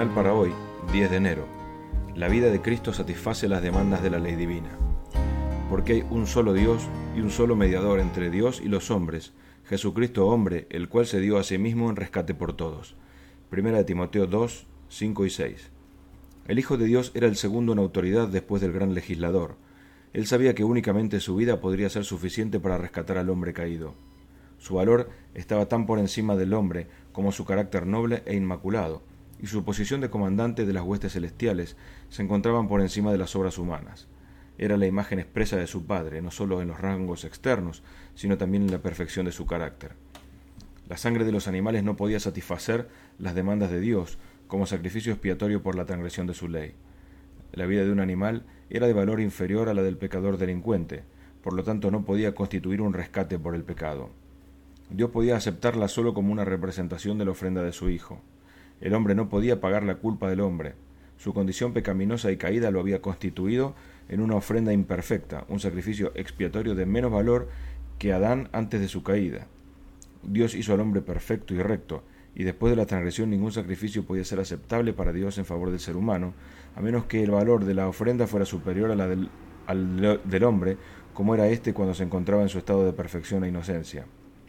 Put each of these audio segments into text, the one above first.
devocional para hoy, 10 de enero. La vida de Cristo satisface las demandas de la ley divina. Porque hay un solo Dios y un solo mediador entre Dios y los hombres, Jesucristo hombre, el cual se dio a sí mismo en rescate por todos. 1 Timoteo 2, 5 y 6. El Hijo de Dios era el segundo en autoridad después del gran legislador. Él sabía que únicamente su vida podría ser suficiente para rescatar al hombre caído. Su valor estaba tan por encima del hombre como su carácter noble e inmaculado, y su posición de comandante de las huestes celestiales se encontraban por encima de las obras humanas. Era la imagen expresa de su Padre, no solo en los rangos externos, sino también en la perfección de su carácter. La sangre de los animales no podía satisfacer las demandas de Dios como sacrificio expiatorio por la transgresión de su ley. La vida de un animal era de valor inferior a la del pecador delincuente, por lo tanto no podía constituir un rescate por el pecado. Dios podía aceptarla solo como una representación de la ofrenda de su Hijo. El hombre no podía pagar la culpa del hombre. Su condición pecaminosa y caída lo había constituido en una ofrenda imperfecta, un sacrificio expiatorio de menos valor que Adán antes de su caída. Dios hizo al hombre perfecto y recto, y después de la transgresión ningún sacrificio podía ser aceptable para Dios en favor del ser humano, a menos que el valor de la ofrenda fuera superior a la del hombre, como era éste cuando se encontraba en su estado de perfección e inocencia.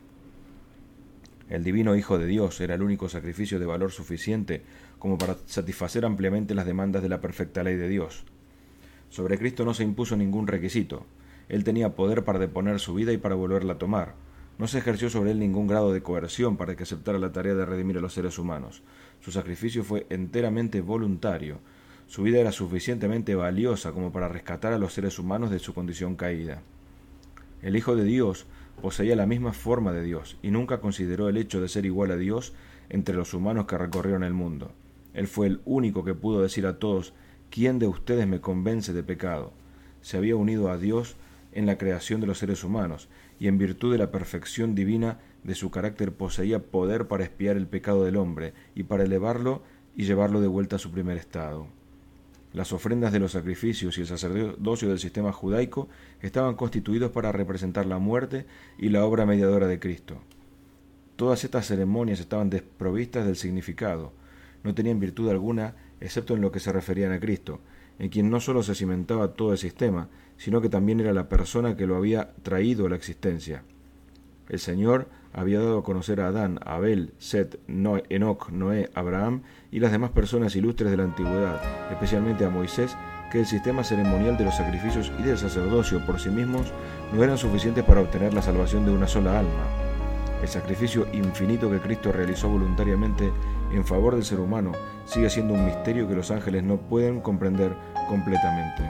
El divino Hijo de Dios era el único sacrificio de valor suficiente como para satisfacer ampliamente las demandas de la perfecta ley de Dios. Sobre Cristo no se impuso ningún requisito. Él tenía poder para deponer su vida y para volverla a tomar. No se ejerció sobre él ningún grado de coerción para que aceptara la tarea de redimir a los seres humanos. Su sacrificio fue enteramente voluntario. Su vida era suficientemente valiosa como para rescatar a los seres humanos de su condición caída. El Hijo de Dios poseía la misma forma de Dios y nunca consideró el hecho de ser igual a Dios entre los humanos que recorrieron el mundo. Él fue el único que pudo decir a todos: ¿quién de ustedes me convence de pecado? Se había unido a Dios en la creación de los seres humanos y en virtud de la perfección divina de su carácter poseía poder para expiar el pecado del hombre y para elevarlo y llevarlo de vuelta a su primer estado. Las ofrendas de los sacrificios y el sacerdocio del sistema judaico estaban constituidos para representar la muerte y la obra mediadora de Cristo. Todas estas ceremonias estaban desprovistas del significado, no tenían virtud alguna excepto en lo que se referían a Cristo, en quien no solo se cimentaba todo el sistema, sino que también era la persona que lo había traído a la existencia. El Señor había dado a conocer a Adán, a Abel, Set, Enoc, Noé, Abraham y las demás personas ilustres de la antigüedad, especialmente a Moisés, que el sistema ceremonial de los sacrificios y del sacerdocio por sí mismos no eran suficientes para obtener la salvación de una sola alma. El sacrificio infinito que Cristo realizó voluntariamente en favor del ser humano sigue siendo un misterio que los ángeles no pueden comprender completamente.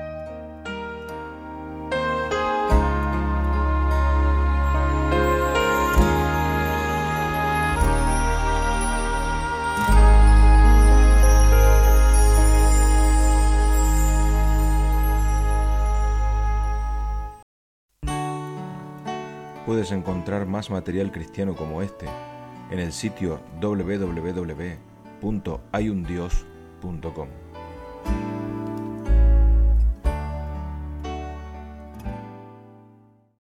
Puedes encontrar más material cristiano como este en el sitio www.hayundios.com.